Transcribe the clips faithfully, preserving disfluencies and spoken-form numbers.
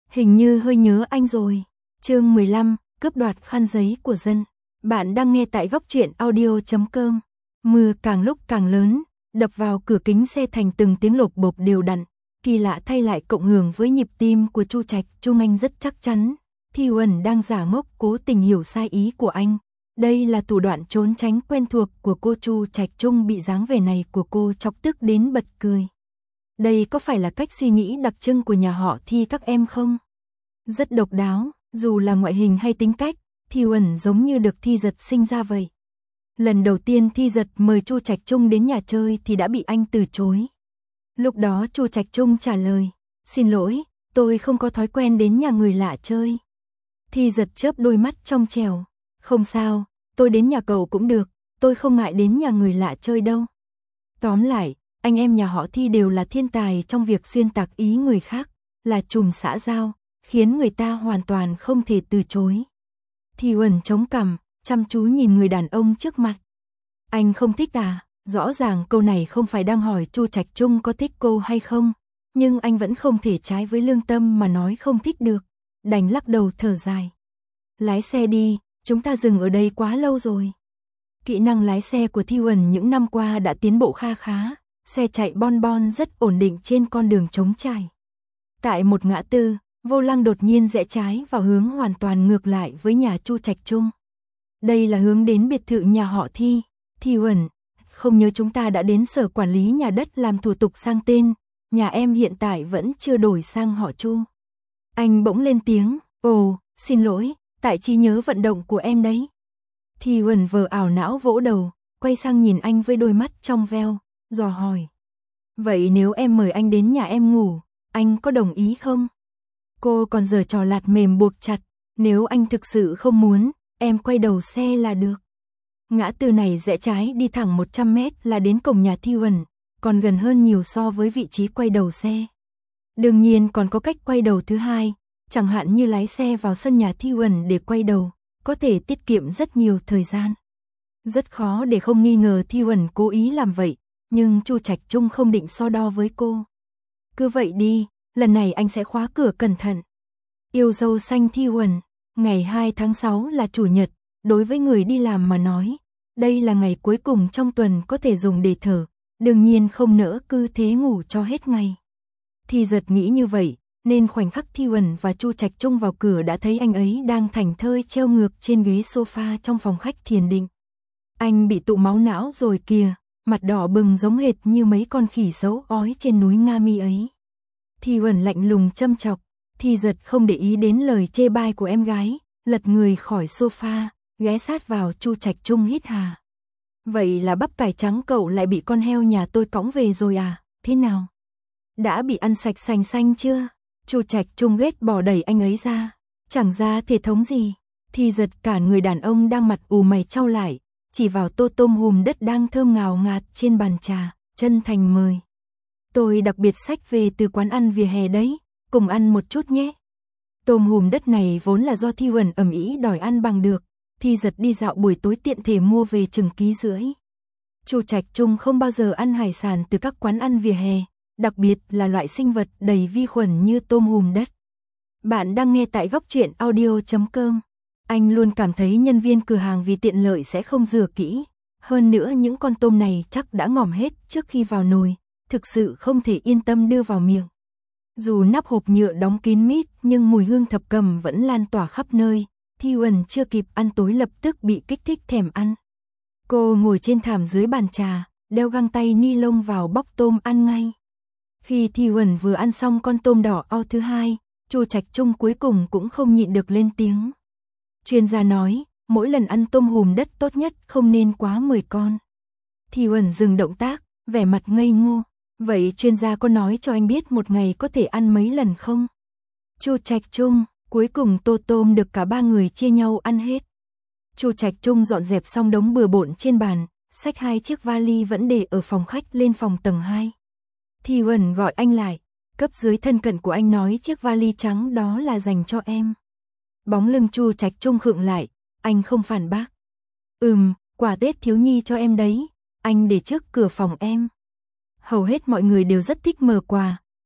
Hình như hơi nhớ anh rồi. Chương mười lăm, cướp đoạt khăn giấy của dân. Bạn đang nghe tại góc truyện audio chấm com. Mưa càng lúc càng lớn, đập vào cửa kính xe thành từng tiếng lộp bộp đều đặn. Kỳ lạ thay lại cộng hưởng với nhịp tim của Chu Trạch Trung. Anh rất chắc chắn Thi Uẩn đang giả ngốc cố tình hiểu sai ý của anh. Đây là thủ đoạn trốn tránh quen thuộc của cô. Chu Trạch Trung bị dáng vẻ này của cô chọc tức đến bật cười. Đây có phải là cách suy nghĩ đặc trưng của nhà họ Thi các em không? Rất độc đáo, dù là ngoại hình hay tính cách, Thi Uẩn giống như được Thi Giật sinh ra vậy. Lần đầu tiên Thi Giật mời Chu Trạch Trung đến nhà chơi thì đã bị anh từ chối. Lúc đó Chu Trạch Trung trả lời, xin lỗi, tôi không có thói quen đến nhà người lạ chơi. Thi Giật chớp đôi mắt trong trẻo, không sao, tôi đến nhà cậu cũng được, tôi không ngại đến nhà người lạ chơi đâu. Tóm lại, anh em nhà họ Thi đều là thiên tài trong việc xuyên tạc ý người khác, là trùm xã giao, khiến người ta hoàn toàn không thể từ chối. Thi Uẩn chống cằm, chăm chú nhìn người đàn ông trước mặt. Anh không thích à? Rõ ràng câu này không phải đang hỏi Chu Trạch Trung có thích cô hay không, nhưng anh vẫn không thể trái với lương tâm mà nói không thích được, đành lắc đầu thở dài. Lái xe đi, chúng ta dừng ở đây quá lâu rồi. Kỹ năng lái xe của Thi Uẩn những năm qua đã tiến bộ kha khá, xe chạy bon bon rất ổn định trên con đường trống trải. Tại một ngã tư, vô lăng đột nhiên rẽ trái vào hướng hoàn toàn ngược lại với nhà Chu Trạch Trung. Đây là hướng đến biệt thự nhà họ Thi. Thi Uẩn, không nhớ chúng ta đã đến sở quản lý nhà đất làm thủ tục sang tên, nhà em hiện tại vẫn chưa đổi sang họ Chu. Anh bỗng lên tiếng, ồ, xin lỗi, tại trí nhớ vận động của em đấy. Thi Uẩn vờ ảo não vỗ đầu, quay sang nhìn anh với đôi mắt trong veo, dò hỏi. Vậy nếu em mời anh đến nhà em ngủ, anh có đồng ý không? Cô còn giở trò lạt mềm buộc chặt, nếu anh thực sự không muốn, em quay đầu xe là được. Ngã tư này rẽ trái đi thẳng một trăm mét là đến cổng nhà Thi Uẩn, còn gần hơn nhiều so với vị trí quay đầu xe. Đương nhiên còn có cách quay đầu thứ hai, chẳng hạn như lái xe vào sân nhà Thi Uẩn để quay đầu, có thể tiết kiệm rất nhiều thời gian. Rất khó để không nghi ngờ Thi Uẩn cố ý làm vậy, nhưng Chu Trạch Trung không định so đo với cô. Cứ vậy đi, lần này anh sẽ khóa cửa cẩn thận. Yêu dâu xanh Thi Uẩn, ngày hai tháng sáu là chủ nhật, đối với người đi làm mà nói, đây là ngày cuối cùng trong tuần có thể dùng để thở, đương nhiên không nỡ cứ thế ngủ cho hết ngày. Thi Giật nghĩ như vậy, nên khoảnh khắc Thi Uẩn và Chu Trạch Trung vào cửa đã thấy anh ấy đang thảnh thơi treo ngược trên ghế sofa trong phòng khách thiền định. Anh bị tụ máu não rồi kìa, mặt đỏ bừng giống hệt như mấy con khỉ xấu ói trên núi Nga Mi ấy. Thi Uẩn lạnh lùng châm chọc, Thi Giật không để ý đến lời chê bai của em gái, lật người khỏi sofa, ghé sát vào Chu Trạch Trung hít hà. Vậy là bắp cải trắng cậu lại bị con heo nhà tôi cõng về rồi à, thế nào? Đã bị ăn sạch sành xanh chưa? Chu Trạch Trung ghét bỏ đẩy anh ấy ra, chẳng ra thể thống gì. Thi Giật cả người đàn ông đang mặt ù mày chau lại, chỉ vào tô tôm hùm đất đang thơm ngào ngạt trên bàn trà, chân thành mời. Tôi đặc biệt xách về từ quán ăn vỉa hè đấy, cùng ăn một chút nhé. Tôm hùm đất này vốn là do Thi Uẩn ầm ĩ đòi ăn bằng được, Thi Giật đi dạo buổi tối tiện thể mua về chừng ký rưỡi. Chu Trạch Trung không bao giờ ăn hải sản từ các quán ăn vỉa hè, đặc biệt là loại sinh vật đầy vi khuẩn như tôm hùm đất. Bạn đang nghe tại góc truyện audio chấm com. Anh luôn cảm thấy nhân viên cửa hàng vì tiện lợi sẽ không rửa kỹ, hơn nữa những con tôm này chắc đã ngỏm hết trước khi vào nồi, thực sự không thể yên tâm đưa vào miệng. Dù nắp hộp nhựa đóng kín mít nhưng mùi hương thập cẩm vẫn lan tỏa khắp nơi. Thi Uẩn chưa kịp ăn tối lập tức bị kích thích thèm ăn. Cô ngồi trên thảm dưới bàn trà, đeo găng tay ni lông vào bóc tôm ăn ngay. Khi Thi Uẩn vừa ăn xong con tôm đỏ ao thứ hai, Chu Trạch Trung cuối cùng cũng không nhịn được lên tiếng. Chuyên gia nói, mỗi lần ăn tôm hùm đất tốt nhất không nên quá mười con. Thi Uẩn dừng động tác, vẻ mặt ngây ngô. Vậy chuyên gia có nói cho anh biết một ngày có thể ăn mấy lần không? Chu Trạch Trung, cuối cùng tô tôm được cả ba người chia nhau ăn hết. Chu Trạch Trung dọn dẹp xong đống bừa bộn trên bàn, xách hai chiếc vali vẫn để ở phòng khách lên phòng tầng hai. Thi Uẩn gọi anh lại, cấp dưới thân cận của anh nói chiếc vali trắng đó là dành cho em. Bóng lưng Chu Trạch Trung khựng lại, anh không phản bác. Ừm, quà Tết thiếu nhi cho em đấy, anh để trước cửa phòng em. Hầu hết mọi người đều rất thích mở quà,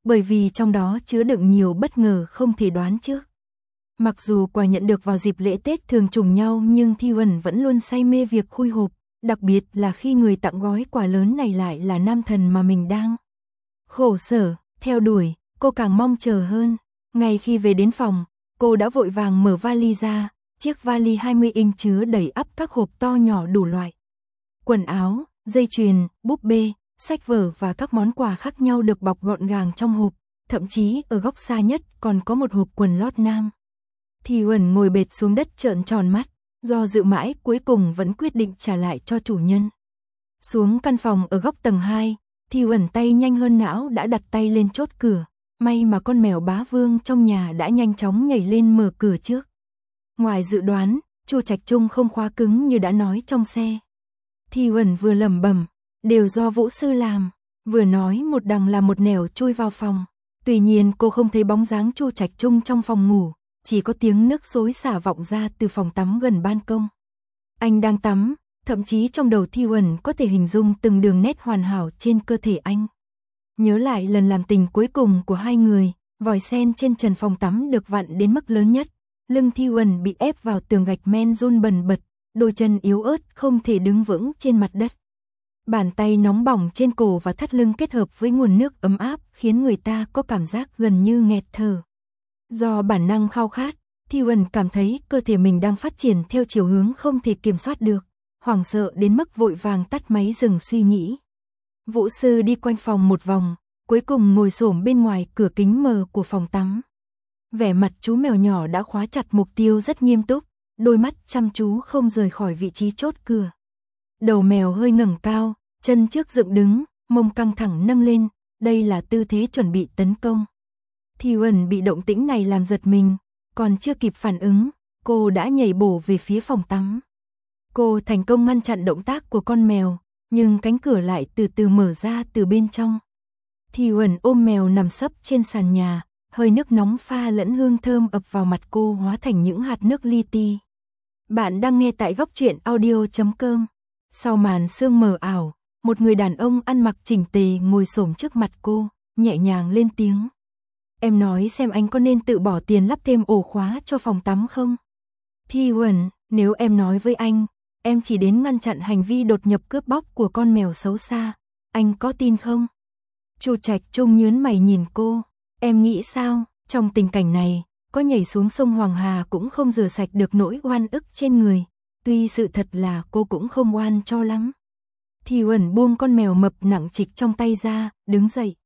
bởi vì trong đó chứa đựng nhiều bất ngờ không thể đoán trước. Mặc dù quà nhận được vào dịp lễ Tết thường trùng nhau nhưng Thi Uẩn vẫn luôn say mê việc khui hộp, đặc biệt là khi người tặng gói quà lớn này lại là nam thần mà mình đang khổ sở, theo đuổi, cô càng mong chờ hơn. Ngay khi về đến phòng, cô đã vội vàng mở vali ra, chiếc vali hai mươi inch chứa đầy ắp các hộp to nhỏ đủ loại. Quần áo, dây chuyền, búp bê, sách vở và các món quà khác nhau được bọc gọn gàng trong hộp, thậm chí ở góc xa nhất còn có một hộp quần lót nam. Thi Uẩn ngồi bệt xuống đất trợn tròn mắt, do dự mãi cuối cùng vẫn quyết định trả lại cho chủ nhân. Xuống căn phòng ở góc tầng hai, Thi Uẩn tay nhanh hơn não đã đặt tay lên chốt cửa, may mà con mèo bá vương trong nhà đã nhanh chóng nhảy lên mở cửa trước. Ngoài dự đoán, Chu Trạch Trung không khóa cứng như đã nói trong xe. Thi Uẩn vừa lẩm bẩm, đều do Vũ sư làm, vừa nói một đằng là một nẻo chui vào phòng. Tuy nhiên cô không thấy bóng dáng Chu Trạch Trung trong phòng ngủ, chỉ có tiếng nước xối xả vọng ra từ phòng tắm gần ban công. Anh đang tắm, thậm chí trong đầu Thi Uẩn có thể hình dung từng đường nét hoàn hảo trên cơ thể anh. Nhớ lại lần làm tình cuối cùng của hai người, vòi sen trên trần phòng tắm được vặn đến mức lớn nhất, lưng Thi Uẩn bị ép vào tường gạch men run bần bật, đôi chân yếu ớt không thể đứng vững trên mặt đất. Bàn tay nóng bỏng trên cổ và thắt lưng kết hợp với nguồn nước ấm áp khiến người ta có cảm giác gần như nghẹt thở. Do bản năng khao khát, Thi Uẩn cảm thấy cơ thể mình đang phát triển theo chiều hướng không thể kiểm soát được, hoảng sợ đến mức vội vàng tắt máy dừng suy nghĩ. Vũ sư đi quanh phòng một vòng, cuối cùng ngồi xổm bên ngoài cửa kính mờ của phòng tắm. Vẻ mặt chú mèo nhỏ đã khóa chặt mục tiêu rất nghiêm túc, đôi mắt chăm chú không rời khỏi vị trí chốt cửa. Đầu mèo hơi ngẩng cao, chân trước dựng đứng, mông căng thẳng nâng lên, đây là tư thế chuẩn bị tấn công. Thi Uẩn bị động tĩnh này làm giật mình, còn chưa kịp phản ứng, cô đã nhảy bổ về phía phòng tắm. Cô thành công ngăn chặn động tác của con mèo, nhưng cánh cửa lại từ từ mở ra từ bên trong. Thi Uẩn ôm mèo nằm sấp trên sàn nhà, hơi nước nóng pha lẫn hương thơm ập vào mặt cô hóa thành những hạt nước li ti. Bạn đang nghe tại góc truyện audio chấm com. Sau màn sương mờ ảo, một người đàn ông ăn mặc chỉnh tề ngồi xổm trước mặt cô, nhẹ nhàng lên tiếng. Em nói xem anh có nên tự bỏ tiền lắp thêm ổ khóa cho phòng tắm không? Thi Uẩn, nếu em nói với anh, em chỉ đến ngăn chặn hành vi đột nhập cướp bóc của con mèo xấu xa, anh có tin không? Chu Trạch Trung nhướng mày nhìn cô, em nghĩ sao, trong tình cảnh này, có nhảy xuống sông Hoàng Hà cũng không rửa sạch được nỗi oan ức trên người, tuy sự thật là cô cũng không oan cho lắm. Thi Uẩn buông con mèo mập nặng trịch trong tay ra, đứng dậy.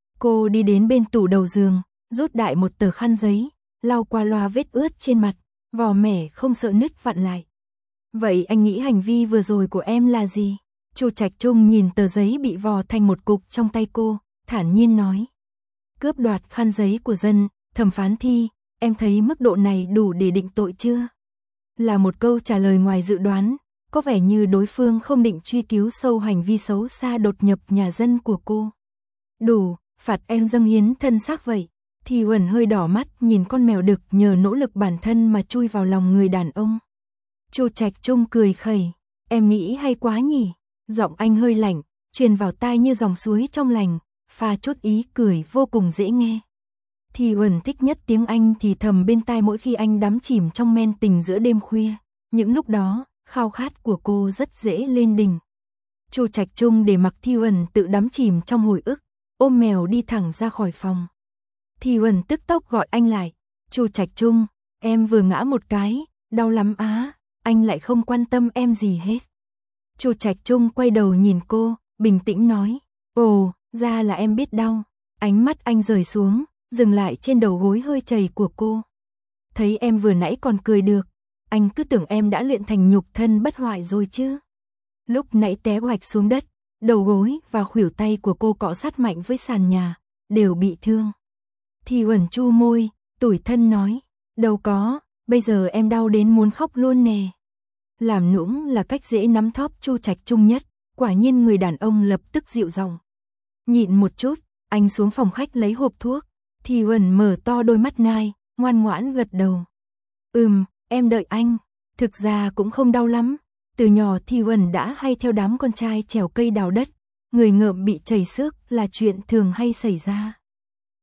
Cô đi đến bên tủ đầu giường, rút đại một tờ khăn giấy, lau qua loa vết ướt trên mặt, vò mẻ không sợ nứt vặn lại. Vậy anh nghĩ hành vi vừa rồi của em là gì? Chu Trạch Trung nhìn tờ giấy bị vò thành một cục trong tay cô, thản nhiên nói. Cướp đoạt khăn giấy của dân, thẩm phán Thi, em thấy mức độ này đủ để định tội chưa? Là một câu trả lời ngoài dự đoán, có vẻ như đối phương không định truy cứu sâu hành vi xấu xa đột nhập nhà dân của cô. Đủ, phạt em dâng hiến thân xác vậy. Thi Uẩn hơi đỏ mắt nhìn con mèo đực nhờ nỗ lực bản thân mà chui vào lòng người đàn ông. Chu Trạch Trung cười khẩy, em nghĩ hay quá nhỉ? Giọng anh hơi lạnh, truyền vào tai như dòng suối trong lành, pha chút ý cười vô cùng dễ nghe. Thi Uẩn thích nhất tiếng Anh thì thầm bên tai mỗi khi anh đắm chìm trong men tình giữa đêm khuya. Những lúc đó, khao khát của cô rất dễ lên đỉnh. Chu Trạch Trung để mặc Thi Uẩn tự đắm chìm trong hồi ức, ôm mèo đi thẳng ra khỏi phòng. Thi Uẩn tức tốc gọi anh lại. Chu Trạch Trung, em vừa ngã một cái, đau lắm á. Anh lại không quan tâm em gì hết. Chu Trạch Trung quay đầu nhìn cô, bình tĩnh nói. Ồ, ra là em biết đau. Ánh mắt anh rời xuống, dừng lại trên đầu gối hơi chảy của cô. Thấy em vừa nãy còn cười được, anh cứ tưởng em đã luyện thành nhục thân bất hoại rồi chứ. Lúc nãy té oạch xuống đất, đầu gối và khuỷu tay của cô cọ sát mạnh với sàn nhà, đều bị thương. Thi Uẩn chu môi, tủi thân nói, đâu có, bây giờ em đau đến muốn khóc luôn nè. Làm nũng là cách dễ nắm thóp Chu Trạch Trung nhất, quả nhiên người đàn ông lập tức dịu giọng. Nhịn một chút, anh xuống phòng khách lấy hộp thuốc. Thi Uẩn mở to đôi mắt nai, ngoan ngoãn gật đầu. Ừm, em đợi anh, thực ra cũng không đau lắm. Từ nhỏ Thi Uẩn đã hay theo đám con trai trèo cây đào đất, người ngợm bị chảy xước là chuyện thường hay xảy ra.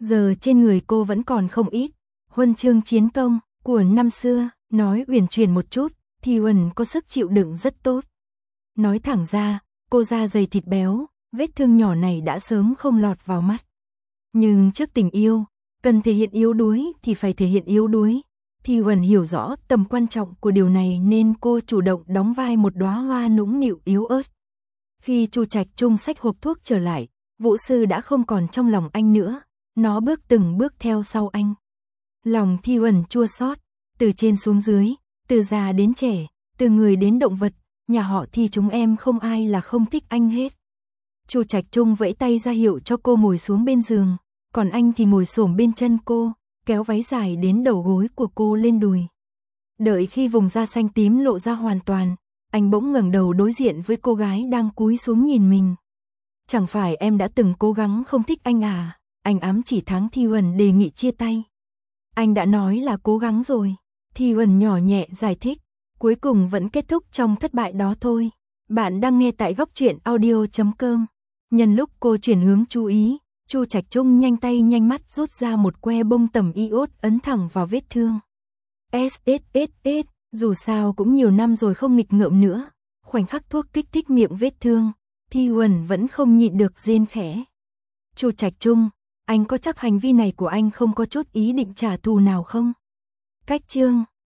Giờ trên người cô vẫn còn không ít huân chương chiến công của năm xưa, nói uyển chuyển một chút, thì Uẩn có sức chịu đựng rất tốt. Nói thẳng ra, cô da dày thịt béo, vết thương nhỏ này đã sớm không lọt vào mắt. Nhưng trước tình yêu, cần thể hiện yếu đuối thì phải thể hiện yếu đuối. Thì Uẩn hiểu rõ tầm quan trọng của điều này nên cô chủ động đóng vai một đóa hoa nũng nịu yếu ớt. Khi Chu Trạch Trung xách hộp thuốc trở lại, Vũ Sư đã không còn trong lòng anh nữa, nó bước từng bước theo sau anh. Lòng Thi Uẩn chua xót, từ trên xuống dưới, từ già đến trẻ, từ người đến động vật, nhà họ Thi chúng em không ai là không thích anh hết. Chu Trạch Trung vẫy tay ra hiệu cho cô ngồi xuống bên giường, còn anh thì ngồi xổm bên chân cô, kéo váy dài đến đầu gối của cô lên đùi. Đợi khi vùng da xanh tím lộ ra hoàn toàn, anh bỗng ngẩng đầu đối diện với cô gái đang cúi xuống nhìn mình. Chẳng phải em đã từng cố gắng không thích anh à? Anh ám chỉ Tháng Thi Uẩn đề nghị chia tay. Anh đã nói là cố gắng rồi. Thi Uẩn nhỏ nhẹ giải thích, cuối cùng vẫn kết thúc trong thất bại đó thôi. Bạn đang nghe tại góc truyện audio chấm com. Nhân lúc cô chuyển hướng chú ý, Chu Trạch Trung nhanh tay nhanh mắt rút ra một que bông tẩm iốt ấn thẳng vào vết thương. ét ét ét ét, dù sao cũng nhiều năm rồi không nghịch ngợm nữa. Khoảnh khắc thuốc kích thích miệng vết thương, Thi Uẩn vẫn không nhịn được rên khẽ. Chu Trạch Trung, anh có chắc hành vi này của anh không có chút ý định trả thù nào không? Cách chương